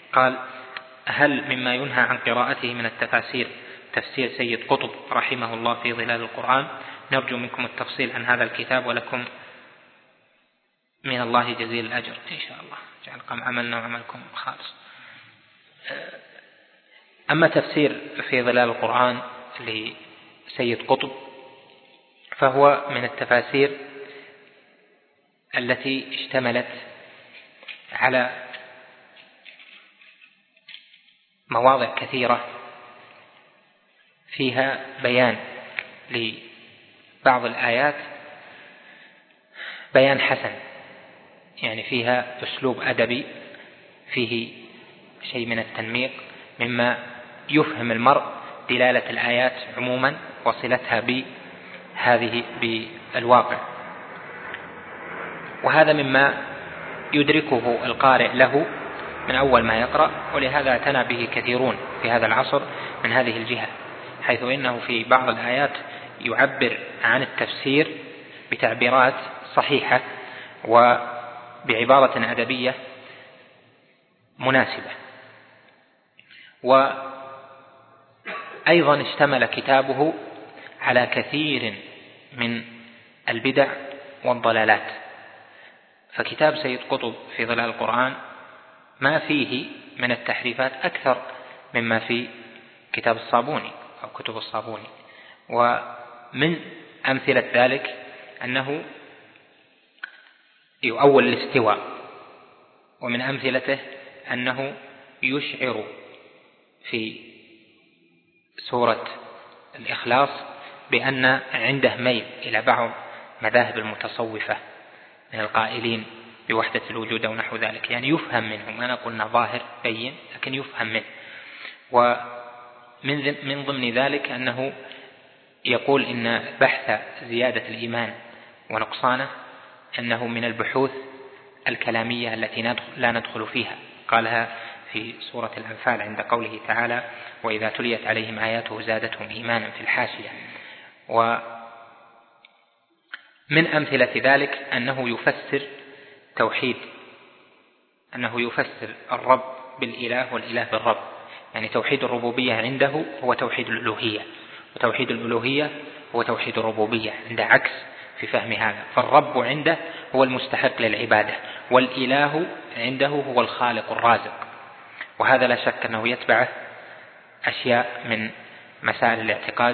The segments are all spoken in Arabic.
قال: هل مما ينهى عن قراءته من التفاسير تفسير سيد قطب رحمه الله في ظلال القرآن؟ نرجو منكم التفصيل عن هذا الكتاب، ولكم من الله جزيل الأجر إن شاء الله، جعلكم عملنا وعملكم خالص. أما تفسير في ظلال القرآن لسيد قطب فهو من التفاسير التي اشتملت على مواضع كثيرة فيها بيان لبعض الآيات بيان حسن، يعني فيها أسلوب أدبي فيه شيء من التنميق مما يفهم المرء دلالة الآيات عموما وصلتها بهذه بالواقع، وهذا مما يدركه القارئ له من أول ما يقرأ، ولهذا اعتنى به كثيرون في هذا العصر من هذه الجهة، حيث إنه في بعض الآيات يعبر عن التفسير بتعبيرات صحيحة وبعبارة أدبية مناسبة. وأيضا اشتمل كتابه على كثير من البدع والضلالات، فكتاب سيد قطب في ظلال القرآن ما فيه من التحريفات أكثر مما في كتاب الصابوني أو كتب الصابوني. ومن أمثلة ذلك أنه يؤول الاستواء، ومن أمثلته أنه يشعر في سورة الإخلاص بأن عنده ميل إلى بعض مذاهب المتصوفة من القائلين بوحدة الوجود أو نحو ذلك، يعني يفهم منه، ما نقولنا ظاهر بين لكن يفهم منه. ومن ضمن ذلك أنه يقول إن بحث زيادة الإيمان ونقصانه أنه من البحوث الكلامية التي لا ندخل فيها، قالها في سورة الأنفال عند قوله تعالى: وإذا تليت عليهم آياته زادتهم إيمانا في الحاشية. ومن أمثلة ذلك أنه يفسر توحيد، أنه يفسر الرب بالإله والإله بالرب، يعني توحيد الربوبية عنده هو توحيد الألوهية، وتوحيد الألوهية هو توحيد الربوبية، عنده عكس في فهم هذا، فالرب عنده هو المستحق للعبادة، والإله عنده هو الخالق الرازق. وهذا لا شك أنه يتبعه أشياء من مسائل الاعتقاد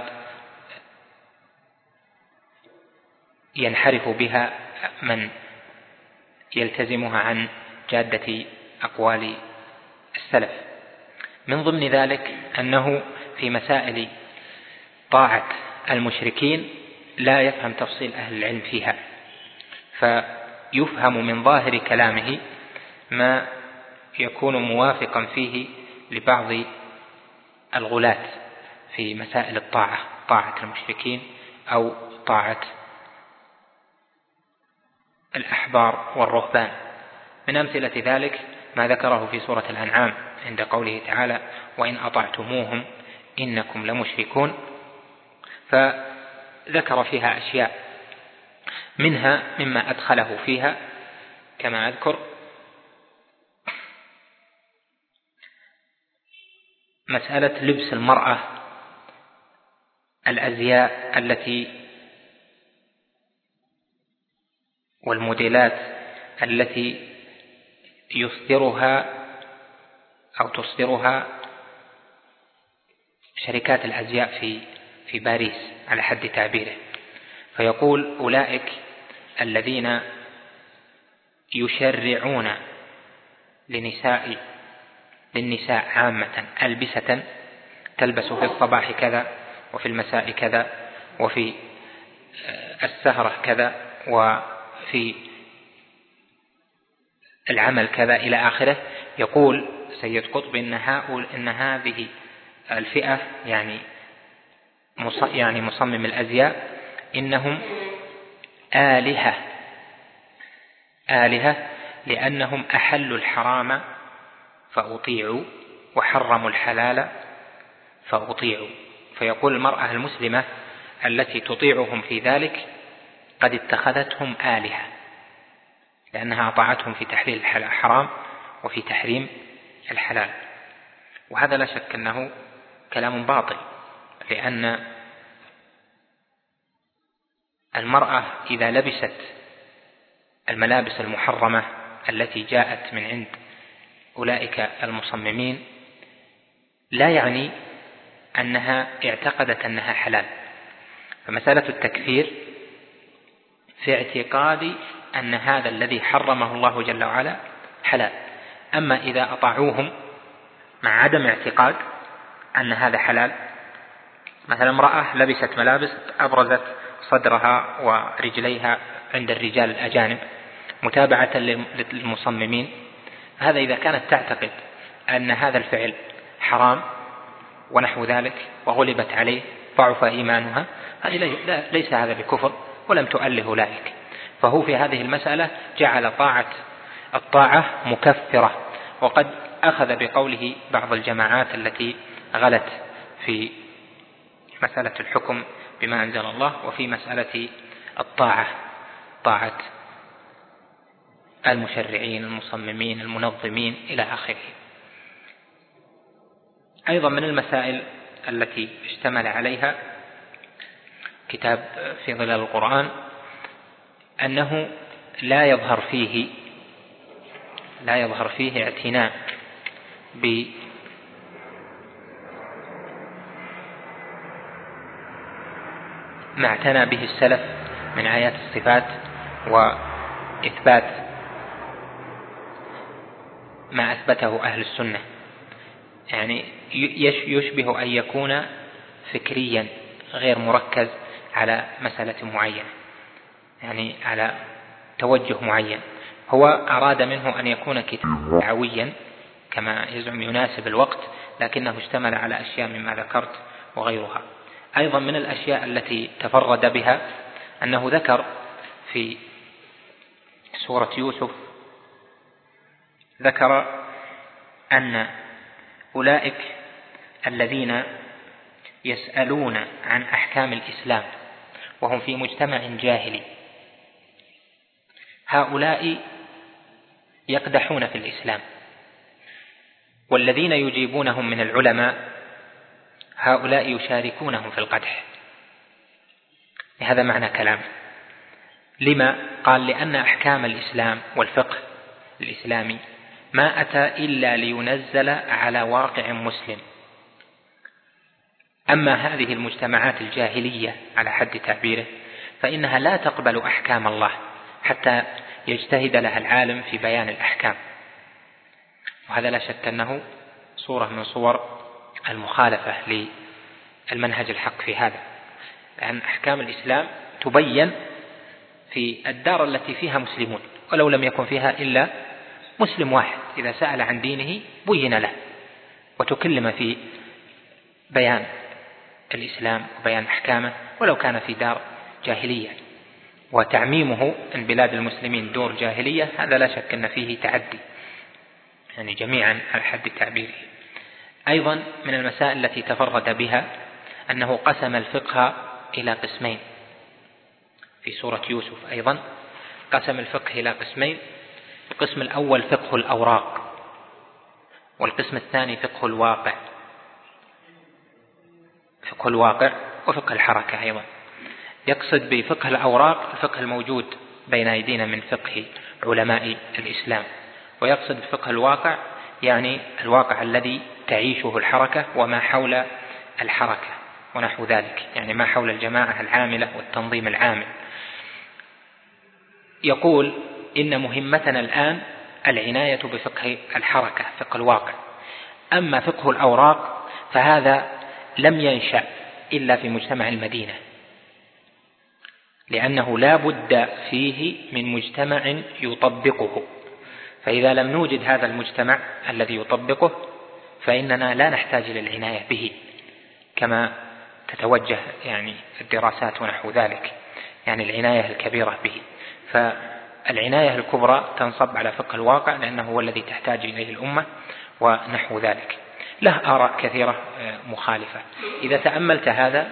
ينحرف بها من يلتزمها عن جادة أقوال السلف. من ضمن ذلك أنه في مسائل طاعة المشركين لا يفهم تفصيل أهل العلم فيها، فيفهم من ظاهر كلامه ما يكون موافقا فيه لبعض الغلاة في مسائل الطاعة، طاعة المشركين أو طاعة الأحبار والرهبان. من أمثلة ذلك ما ذكره في سورة الأنعام عند قوله تعالى: وإن أطعتموهم إنكم لمشركون، فذكر فيها أشياء منها مما أدخله فيها كما أذكر مسألة لبس المرأة الأزياء التي والموديلات التي يصدرها أو تصدرها شركات الأزياء في باريس على حد تعبيره، فيقول: أولئك الذين يشرعون للنساء عامة ألبسة تلبس في الصباح كذا، وفي المساء كذا، وفي السهرة كذا، وفي العمل كذا إلى آخره. يقول سيد قطب إن هذه الفئة يعني مصمم الأزياء إنهم آلهة لأنهم أحلوا الحرام فأطيعوا وحرموا الحلال فأطيعوا. فيقول المرأة المسلمة التي تطيعهم في ذلك قد اتخذتهم آلهة، لأنها أطاعتهم في تحليل الحرام وفي تحريم الحلال. وهذا لا شك أنه كلام باطل، لأن المرأة إذا لبست الملابس المحرمة التي جاءت من عند أولئك المصممين لا يعني أنها اعتقدت أنها حلال. فمسألة التكفير في اعتقاد أن هذا الذي حرمه الله جل وعلا حلال. أما إذا أطاعوهم مع عدم اعتقاد أن هذا حلال، مثلا امرأة لبست ملابس أبرزت صدرها ورجليها عند الرجال الأجانب متابعة للمصممين، هذا إذا كانت تعتقد أن هذا الفعل حرام ونحو ذلك وغلبت عليه ضعف إيمانها، ليس هذا بكفر ولم تؤله أولئك. فهو في هذه المسألة جعل الطاعة مكفرة، وقد أخذ بقوله بعض الجماعات التي غلت في مسألة الحكم بما أنزل الله وفي مسألة الطاعة، طاعة المشرعين المصممين المنظمين إلى آخره. أيضا من المسائل التي اشتمل عليها كتاب في ظلال القرآن أنه لا يظهر فيه اعتناء بما اعتنى به السلف من آيات الصفات وإثبات ما أثبته أهل السنة. يعني يشبه أن يكون فكريا غير مركز على مسألة معينة، يعني على توجه معين. هو أراد منه أن يكون كتابا دعويا كما يزعم يناسب الوقت، لكنه اشتمل على أشياء مما ذكرت وغيرها. أيضا من الأشياء التي تفرد بها أنه ذكر في سورة يوسف، ذكر أن أولئك الذين يسألون عن أحكام الإسلام وهم في مجتمع جاهلي، هؤلاء يقدحون في الإسلام، والذين يجيبونهم من العلماء هؤلاء يشاركونهم في القدح. هذا معنى كلامه. لما؟ قال لأن أحكام الإسلام والفقه الإسلامي ما أتى إلا لينزل على واقع مسلم. أما هذه المجتمعات الجاهلية على حد تعبيره فإنها لا تقبل أحكام الله حتى يجتهد لها العالم في بيان الأحكام، وهذا لا شك أنه صورة من صور المخالفة للمنهج الحق في هذا، لأن أحكام الإسلام تبين في الدار التي فيها مسلمون، ولو لم يكن فيها إلا مسلم واحد إذا سأل عن دينه بين له وتكلم في بيان الإسلام وبيان أحكامه، ولو كان في دار جاهلية. وتعميمه أن بلاد المسلمين دور جاهلية هذا لا شك أن فيه تعدي، يعني جميعا على حد تعبيره. أيضا من المسائل التي تفرد بها أنه قسم الفقه إلى قسمين في سورة يوسف. أيضا قسم الفقه إلى قسمين، القسم الأول فقه الأوراق، والقسم الثاني فقه الواقع، فقه الواقع وفقه الحركة. أيضا يقصد بفقه الأوراق الفقه الموجود بين أيدينا من فقه علماء الإسلام، ويقصد بفقه الواقع يعني الواقع الذي تعيشه الحركة وما حول الحركة ونحو ذلك، يعني ما حول الجماعة العاملة والتنظيم العامل. يقول إن مهمتنا الآن العناية بفقه الحركة فقه الواقع. أما فقه الأوراق فهذا لم ينشأ إلا في مجتمع المدينة، لأنه لا بد فيه من مجتمع يطبقه، فإذا لم نوجد هذا المجتمع الذي يطبقه فإننا لا نحتاج للعناية به كما تتوجه يعني الدراسات ونحو ذلك، يعني العناية الكبيرة به. فالعناية الكبرى تنصب على فقه الواقع لأنه هو الذي تحتاج إليه الأمة ونحو ذلك. له آراء كثيرة مخالفة. إذا تأملت هذا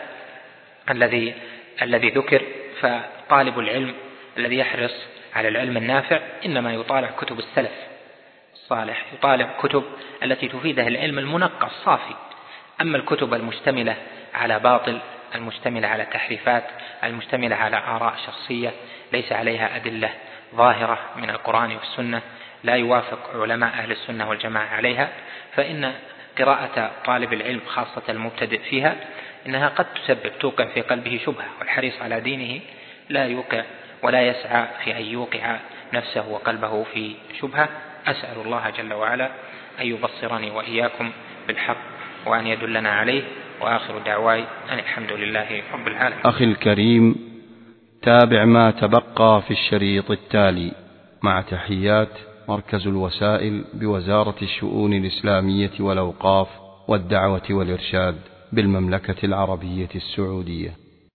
الذي ذكر، فطالب العلم الذي يحرص على العلم النافع إنما يطالع كتب السلف الصالح يطالع كتب التي تفيده العلم المنقى الصافي. أما الكتب المشتملة على باطل، المشتملة على تحريفات، المشتملة على آراء شخصية ليس عليها أدلة ظاهرة من القرآن والسنة، لا يوافق علماء أهل السنة والجماعة عليها، فإن قراءة طالب العلم خاصة المبتدئ فيها إنها قد توقع في قلبه شبهة، والحريص على دينه لا يوقع ولا يسعى في أن يوقع نفسه وقلبه في شبهة. أسأل الله جل وعلا أن يبصرني وإياكم بالحق وأن يدلنا عليه، وآخر دعواي أن الحمد لله رب العالمين. أخي الكريم، تابع ما تبقى في الشريط التالي مع تحيات مركز الوسائل بوزارة الشؤون الإسلامية والأوقاف والدعوة والإرشاد بالمملكة العربية السعودية.